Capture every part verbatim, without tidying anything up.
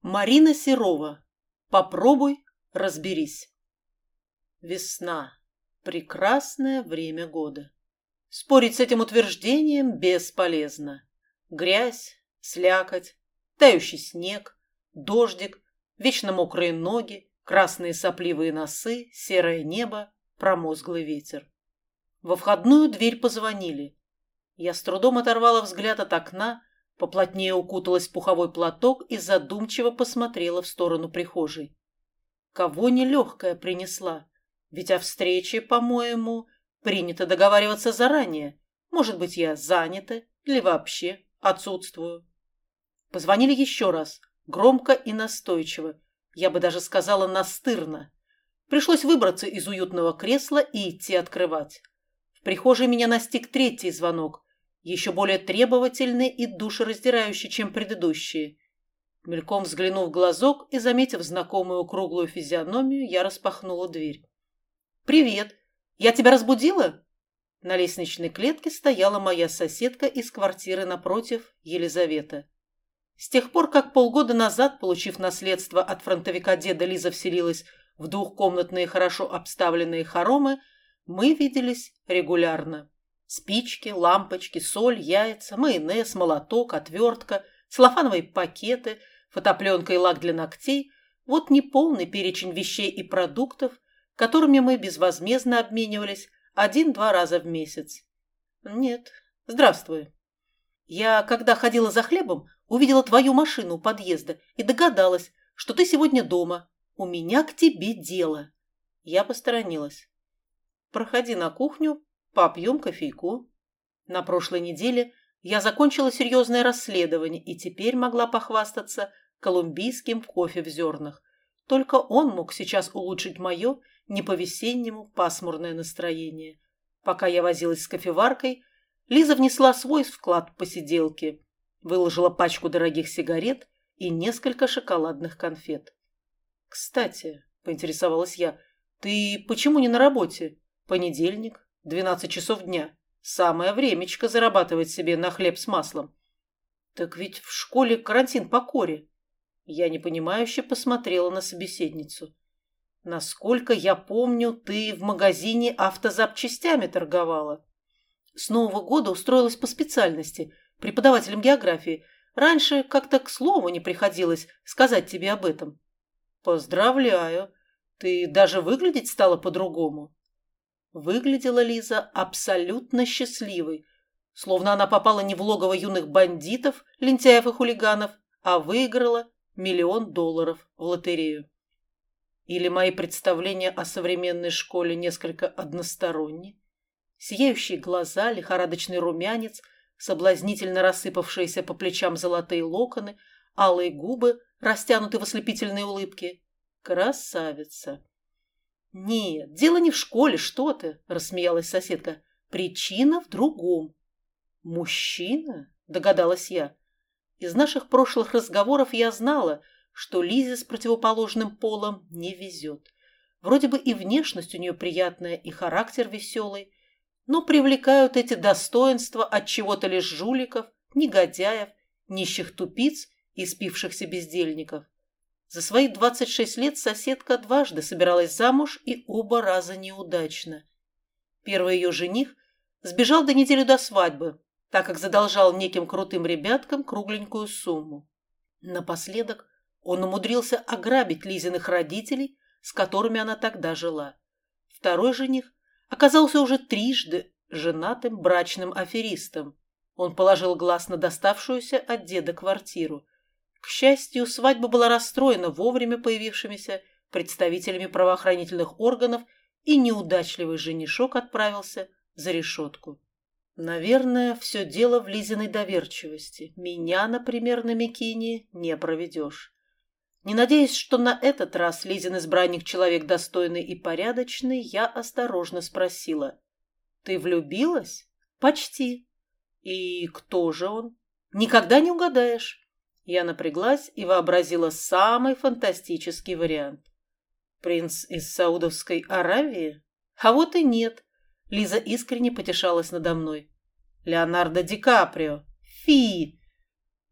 Марина Серова. Попробуй, разберись. Весна. Прекрасное время года. Спорить с этим утверждением бесполезно. Грязь, слякоть, тающий снег, дождик, вечно мокрые ноги, красные сопливые носы, серое небо, промозглый ветер. Во входную дверь позвонили. Я с трудом оторвала взгляд от окна, поплотнее укуталась в пуховой платок и задумчиво посмотрела в сторону прихожей. Кого нелегкая принесла? Ведь о встрече, по-моему, принято договариваться заранее. Может быть, я занята или вообще отсутствую. Позвонили еще раз, громко и настойчиво. Я бы даже сказала настырно. Пришлось выбраться из уютного кресла и идти открывать. В прихожей меня настиг третий звонок, еще более требовательный и душераздирающий, чем предыдущие. Мельком взглянув в глазок и заметив знакомую круглую физиономию, я распахнула дверь. «Привет! Я тебя разбудила?» На лестничной клетке стояла моя соседка из квартиры напротив, Елизавета. С тех пор, как полгода назад, получив наследство от фронтовика деда, Лиза вселилась в двухкомнатные хорошо обставленные хоромы, мы виделись регулярно. Спички, лампочки, соль, яйца, майонез, молоток, отвертка, целлофановые пакеты, фотопленка и лак для ногтей – вот неполный перечень вещей и продуктов, которыми мы безвозмездно обменивались один-два раза в месяц. Нет, здравствуй. Я, когда ходила за хлебом, увидела твою машину у подъезда и догадалась, что ты сегодня дома. У меня к тебе дело. Я посторонилась. Проходи на кухню, попьем кофейку. На прошлой неделе я закончила серьезное расследование и теперь могла похвастаться колумбийским кофе в зернах. Только он мог сейчас улучшить мое не по-весеннему пасмурное настроение. Пока я возилась с кофеваркой, Лиза внесла свой вклад в посиделки, выложила пачку дорогих сигарет и несколько шоколадных конфет. «Кстати», — поинтересовалась я, — «ты почему не на работе? Понедельник, двенадцать часов дня. Самое времечко зарабатывать себе на хлеб с маслом». «Так ведь в школе карантин по коре». Я непонимающе посмотрела на собеседницу. «Насколько я помню, ты в магазине автозапчастями торговала. С Нового года устроилась по специальности, преподавателем географии. Раньше как-то к слову не приходилось сказать тебе об этом». «Поздравляю. Ты даже выглядеть стала по-другому». Выглядела Лиза абсолютно счастливой, словно она попала не в логово юных бандитов, лентяев и хулиганов, а выиграла миллион долларов в лотерею. Или мои представления о современной школе несколько односторонни? Сияющие глаза, лихорадочный румянец, соблазнительно рассыпавшиеся по плечам золотые локоны, алые губы, растянуты в ослепительной улыбке. Красавица! «Нет, дело не в школе, что ты!» – рассмеялась соседка. «Причина в другом». «Мужчина?» – догадалась я. Из наших прошлых разговоров я знала, что Лизе с противоположным полом не везет. Вроде бы и внешность у нее приятная, и характер веселый, но привлекают эти достоинства от чего-то лишь жуликов, негодяев, нищих тупиц и спившихся бездельников. За свои двадцать шесть лет соседка дважды собиралась замуж и оба раза неудачно. Первый ее жених сбежал до недели до свадьбы, так как задолжал неким крутым ребяткам кругленькую сумму. Напоследок он умудрился ограбить Лизиных родителей, с которыми она тогда жила. Второй жених оказался уже трижды женатым брачным аферистом. Он положил глаз на доставшуюся от деда квартиру. К счастью, свадьба была расстроена вовремя появившимися представителями правоохранительных органов, и неудачливый женишок отправился за решетку. Наверное, все дело в Лизиной доверчивости. Меня, например, на Микине не проведешь. Не надеясь, что на этот раз Лизин избранник человек достойный и порядочный, я осторожно спросила. «Ты влюбилась?» «Почти». «И кто же он?» «Никогда не угадаешь». Я напряглась и вообразила самый фантастический вариант. «Принц из Саудовской Аравии?» «А вот и нет». Лиза искренне потешалась надо мной. «Леонардо Ди Каприо». «Фи!»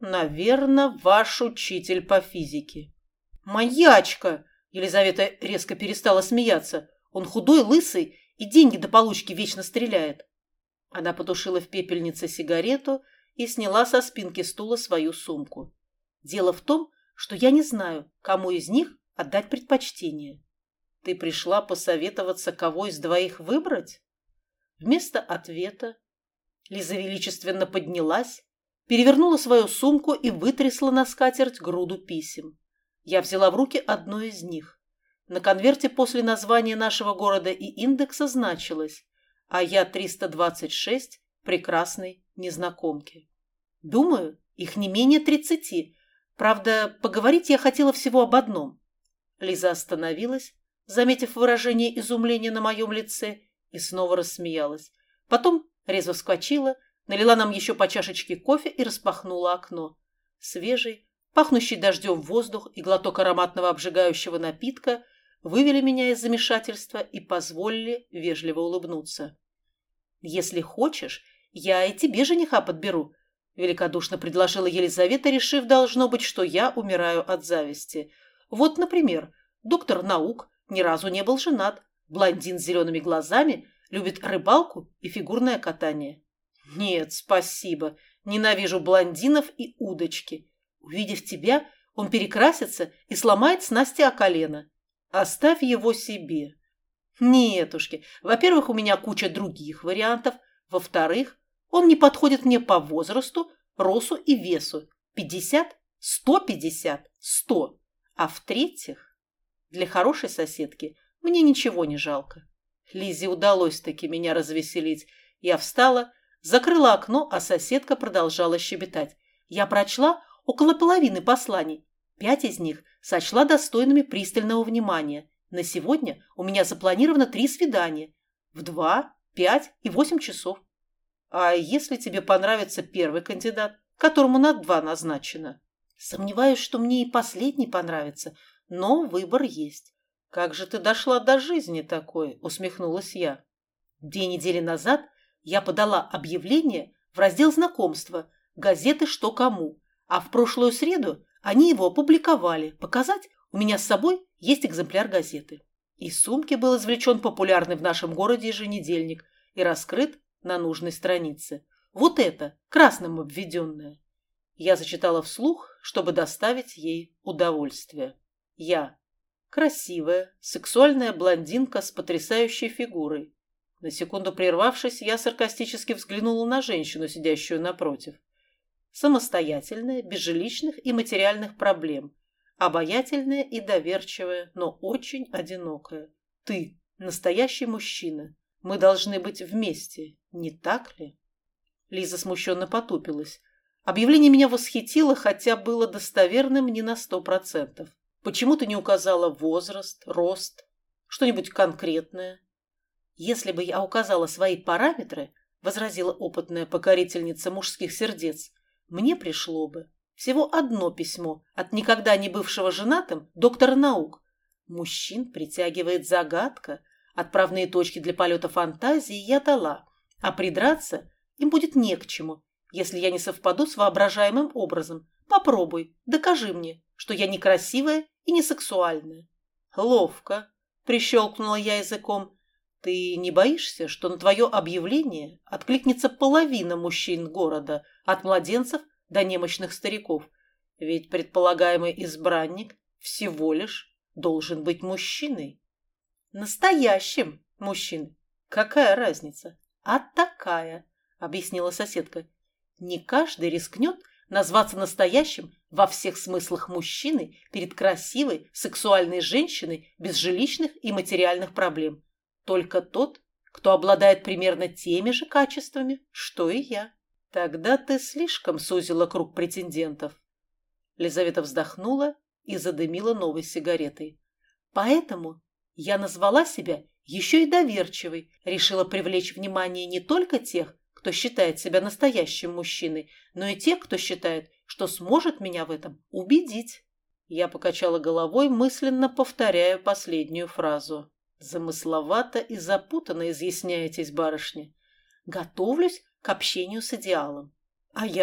Наверное, ваш учитель по физике. Маньячка! Елизавета резко перестала смеяться. Он худой, лысый и деньги до получки вечно стреляет. Она потушила в пепельнице сигарету и сняла со спинки стула свою сумку. Дело в том, что я не знаю, кому из них отдать предпочтение. Ты пришла посоветоваться, кого из двоих выбрать? Вместо ответа Лиза величественно поднялась, перевернула свою сумку и вытрясла на скатерть груду писем. Я взяла в руки одно из них. На конверте после названия нашего города и индекса значилось: а я триста двадцать шесть прекрасной незнакомки. Думаю, их не менее тридцати. Правда, поговорить я хотела всего об одном. Лиза остановилась, заметив выражение изумления на моем лице, и снова рассмеялась. Потом резво вскочила, налила нам еще по чашечке кофе и распахнула окно. Свежий, пахнущий дождем воздух и глоток ароматного обжигающего напитка вывели меня из замешательства и позволили вежливо улыбнуться. «Если хочешь, я и тебе жениха подберу», — великодушно предложила Елизавета, решив, должно быть, что я умираю от зависти. «Вот, например, доктор наук ни разу не был женат, блондин с зелеными глазами, любит рыбалку и фигурное катание». «Нет, спасибо, ненавижу блондинов и удочки. Увидев тебя, он перекрасится и сломает снасти о колено. Оставь его себе». «Нетушки, во-первых, у меня куча других вариантов. Во-вторых, он не подходит мне по возрасту, росту и весу. Пятьдесят, сто пятьдесят, сто. А в-третьих, для хорошей соседки мне ничего не жалко». Лизе удалось таки меня развеселить. Я встала, закрыла окно, а соседка продолжала щебетать. Я прочла около половины посланий. Пять из них сочла достойными пристального внимания. На сегодня у меня запланировано три свидания. В два, пять и восемь часов. А если тебе понравится первый кандидат, которому на два назначено? Сомневаюсь, что мне и последний понравится, но выбор есть. Как же ты дошла до жизни такой? Усмехнулась я. Две недели назад я подала объявление в раздел знакомства газеты «Что кому», а в прошлую среду они его опубликовали. Показать? У меня с собой есть экземпляр газеты. Из сумки был извлечен популярный в нашем городе еженедельник и раскрыт на нужной странице. Вот это, красным обведенное. Я зачитала вслух, чтобы доставить ей удовольствие. Я. Красивая, сексуальная блондинка с потрясающей фигурой. На секунду прервавшись, я саркастически взглянула на женщину, сидящую напротив. Самостоятельная, без жилищных и материальных проблем. Обаятельная и доверчивая, но очень одинокая. Ты настоящий мужчина. Мы должны быть вместе, не так ли? Лиза смущенно потупилась. Объявление меня восхитило, хотя было достоверным не на сто процентов. Почему ты не указала возраст, рост, что-нибудь конкретное? Если бы я указала свои параметры, возразила опытная покорительница мужских сердец, мне пришло бы всего одно письмо от никогда не бывшего женатым доктора наук. Мужчин притягивает загадка, отправные точки для полета фантазии я дала, а придраться им будет не к чему, если я не совпаду с воображаемым образом. Попробуй, докажи мне, что я некрасивая и не сексуальная. Ловко, прищелкнула я языком. Ты не боишься, что на твое объявление откликнется половина мужчин города, от младенцев до немощных стариков? Ведь предполагаемый избранник всего лишь должен быть мужчиной. Настоящим мужчиной. Какая разница? А такая, объяснила соседка. Не каждый рискнет назваться настоящим во всех смыслах мужчиной перед красивой, сексуальной женщиной без жилищных и материальных проблем. Только тот, кто обладает примерно теми же качествами, что и я. Тогда ты слишком сузила круг претендентов. Лизавета вздохнула и задымила новой сигаретой. Поэтому я назвала себя еще и доверчивой, решила привлечь внимание не только тех, кто считает себя настоящим мужчиной, но и тех, кто считает, что сможет меня в этом убедить. Я покачала головой, мысленно повторяя последнюю фразу. Замысловато и запутанно изъясняетесь, барышня. Готовлюсь к общению с идеалом. А я?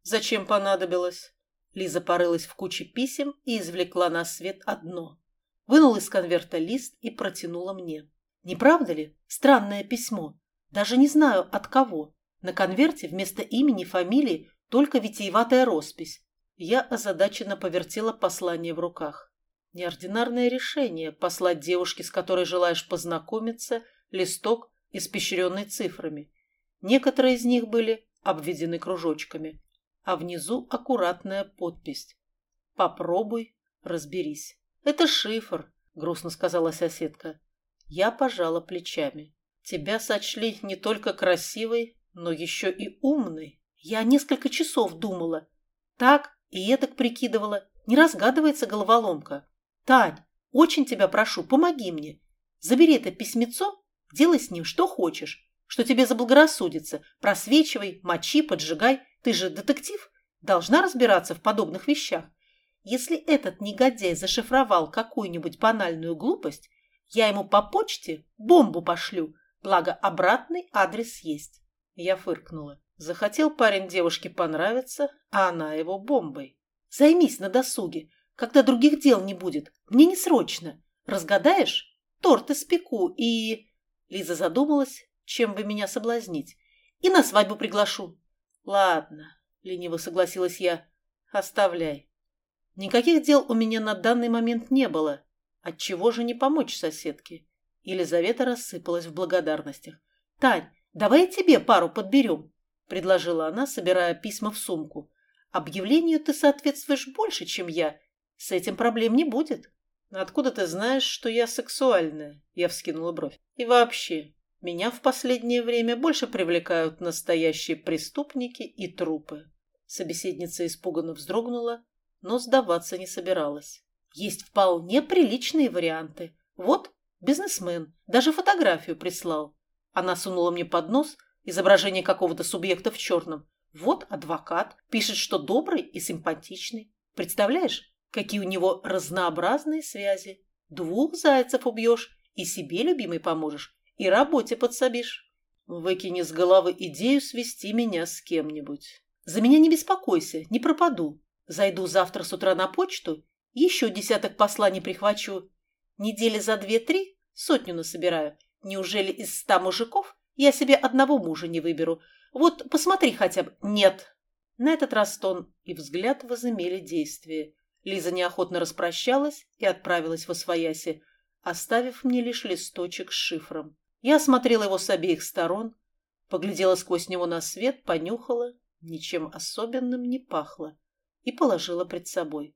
Зачем понадобилось?» Лиза порылась в куче писем и извлекла на свет одно. Вынула из конверта лист и протянула мне. «Не правда ли? Странное письмо. Даже не знаю, от кого. На конверте вместо имени, фамилии только витиеватая роспись». Я озадаченно повертела послание в руках. Неординарное решение – послать девушке, с которой желаешь познакомиться, листок, испещренный цифрами. Некоторые из них были обведены кружочками, а внизу аккуратная подпись. «Попробуй, разберись». «Это шифр», – грустно сказала соседка. Я пожала плечами. «Тебя сочли не только красивой, но еще и умной». Я несколько часов думала. Так и этак прикидывала. Не разгадывается головоломка. «Тань, очень тебя прошу, помоги мне. Забери это письмецо, делай с ним что хочешь, что тебе заблагорассудится. Просвечивай, мочи, поджигай. Ты же детектив, должна разбираться в подобных вещах. Если этот негодяй зашифровал какую-нибудь банальную глупость, я ему по почте бомбу пошлю, благо обратный адрес есть». Я фыркнула. Захотел парень девушке понравиться, а она его бомбой. «Займись на досуге, когда других дел не будет. Мне не срочно. Разгадаешь? Торт испеку и...» Лиза задумалась, чем бы меня соблазнить. «И на свадьбу приглашу». «Ладно», — лениво согласилась я, — «оставляй». Никаких дел у меня на данный момент не было. Отчего же не помочь соседке? Елизавета рассыпалась в благодарностях. «Тань, давай тебе пару подберем», — предложила она, собирая письма в сумку. «Объявлению ты соответствуешь больше, чем я. С этим проблем не будет». «Откуда ты знаешь, что я сексуальная?» Я вскинула бровь. «И вообще, меня в последнее время больше привлекают настоящие преступники и трупы». Собеседница испуганно вздрогнула, но сдаваться не собиралась. «Есть вполне приличные варианты. Вот, бизнесмен, даже фотографию прислал». Она сунула мне под нос изображение какого-то субъекта в черном. «Вот адвокат, пишет, что добрый и симпатичный. Представляешь, какие у него разнообразные связи. Двух зайцев убьешь, и себе, любимой, поможешь, и работе подсобишь. Выкини с головы идею свести меня с кем-нибудь. За меня не беспокойся, не пропаду. Зайду завтра с утра на почту, еще десяток посланий прихвачу. Недели за две-три сотню насобираю. Неужели из ста мужиков я себе одного мужа не выберу? Вот посмотри хотя бы». «Нет». На этот раз тон и взгляд возымели действие. Лиза неохотно распрощалась и отправилась восвояси, оставив мне лишь листочек с шифром. Я осмотрела его с обеих сторон, поглядела сквозь него на свет, понюхала, ничем особенным не пахло, и положила пред собой.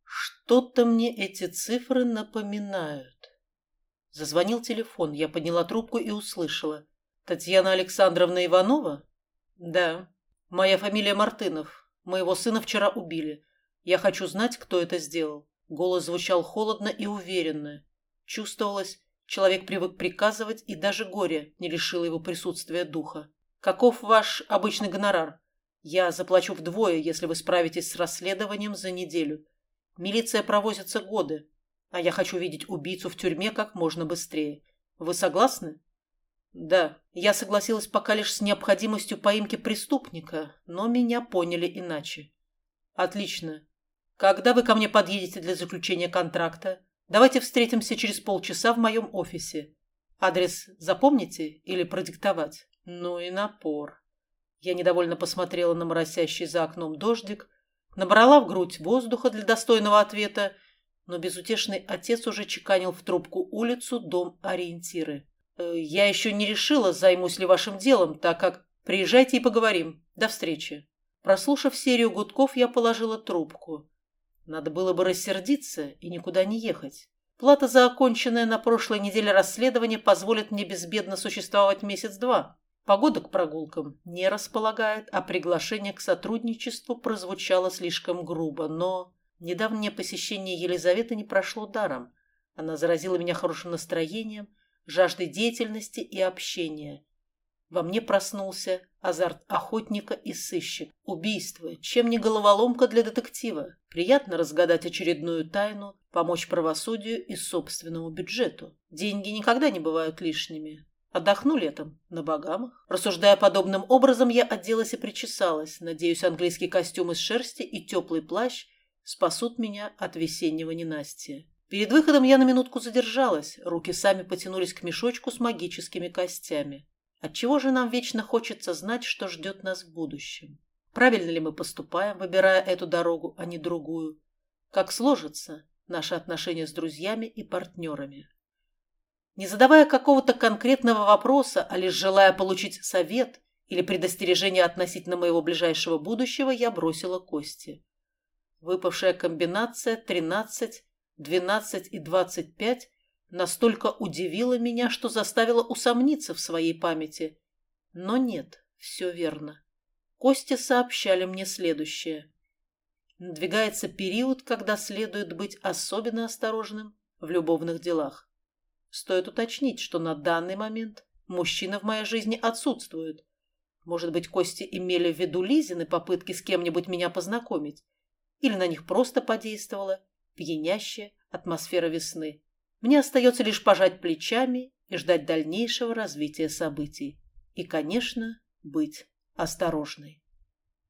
Что-то мне эти цифры напоминают. Зазвонил телефон, я подняла трубку и услышала. «Татьяна Александровна Иванова?» «Да. Моя фамилия Мартынов. Моего сына вчера убили. Я хочу знать, кто это сделал». Голос звучал холодно и уверенно. Чувствовалось, человек привык приказывать, и даже горе не лишило его присутствия духа. «Каков ваш обычный гонорар? Я заплачу вдвое, если вы справитесь с расследованием за неделю. Милиция провозится годы, а я хочу видеть убийцу в тюрьме как можно быстрее. Вы согласны?» «Да, я согласилась пока лишь с необходимостью поимки преступника, но меня поняли иначе». «Отлично. Когда вы ко мне подъедете для заключения контракта? Давайте встретимся через полчаса в моем офисе. Адрес запомните или продиктовать?» Ну и напор. Я недовольно посмотрела на моросящий за окном дождик, набрала в грудь воздуха для достойного ответа, но безутешный отец уже чеканил в трубку улицу, дом, ориентиры. «Я еще не решила, займусь ли вашим делом, так как... Приезжайте и поговорим. До встречи». Прослушав серию гудков, я положила трубку. Надо было бы рассердиться и никуда не ехать. Плата за оконченное на прошлой неделе расследование позволит мне безбедно существовать месяц-два. Погода к прогулкам не располагает, а приглашение к сотрудничеству прозвучало слишком грубо, но недавнее посещение Елизаветы не прошло даром. Она заразила меня хорошим настроением, жаждой деятельности и общения. Во мне проснулся азарт охотника и сыщика. Убийство, чем не головоломка для детектива. Приятно разгадать очередную тайну, помочь правосудию и собственному бюджету. Деньги никогда не бывают лишними. Отдохну летом на Багамах. Рассуждая подобным образом, я оделась и причесалась. Надеюсь, английский костюм из шерсти и теплый плащ спасут меня от весеннего ненастья. Перед выходом я на минутку задержалась. Руки сами потянулись к мешочку с магическими костями. Отчего же нам вечно хочется знать, что ждет нас в будущем? Правильно ли мы поступаем, выбирая эту дорогу, а не другую? Как сложатся наши отношения с друзьями и партнерами? Не задавая какого-то конкретного вопроса, а лишь желая получить совет или предостережение относительно моего ближайшего будущего, я бросила кости. Выпавшая комбинация тринадцать, двенадцать и двадцать пять настолько удивила меня, что заставила усомниться в своей памяти. Но нет, все верно. Кости сообщали мне следующее. Надвигается период, когда следует быть особенно осторожным в любовных делах. Стоит уточнить, что на данный момент мужчина в моей жизни отсутствует. Может быть, кости имели в виду Лизины попытки с кем-нибудь меня познакомить? Или на них просто подействовала пьянящая атмосфера весны? Мне остается лишь пожать плечами и ждать дальнейшего развития событий. И, конечно, быть осторожной.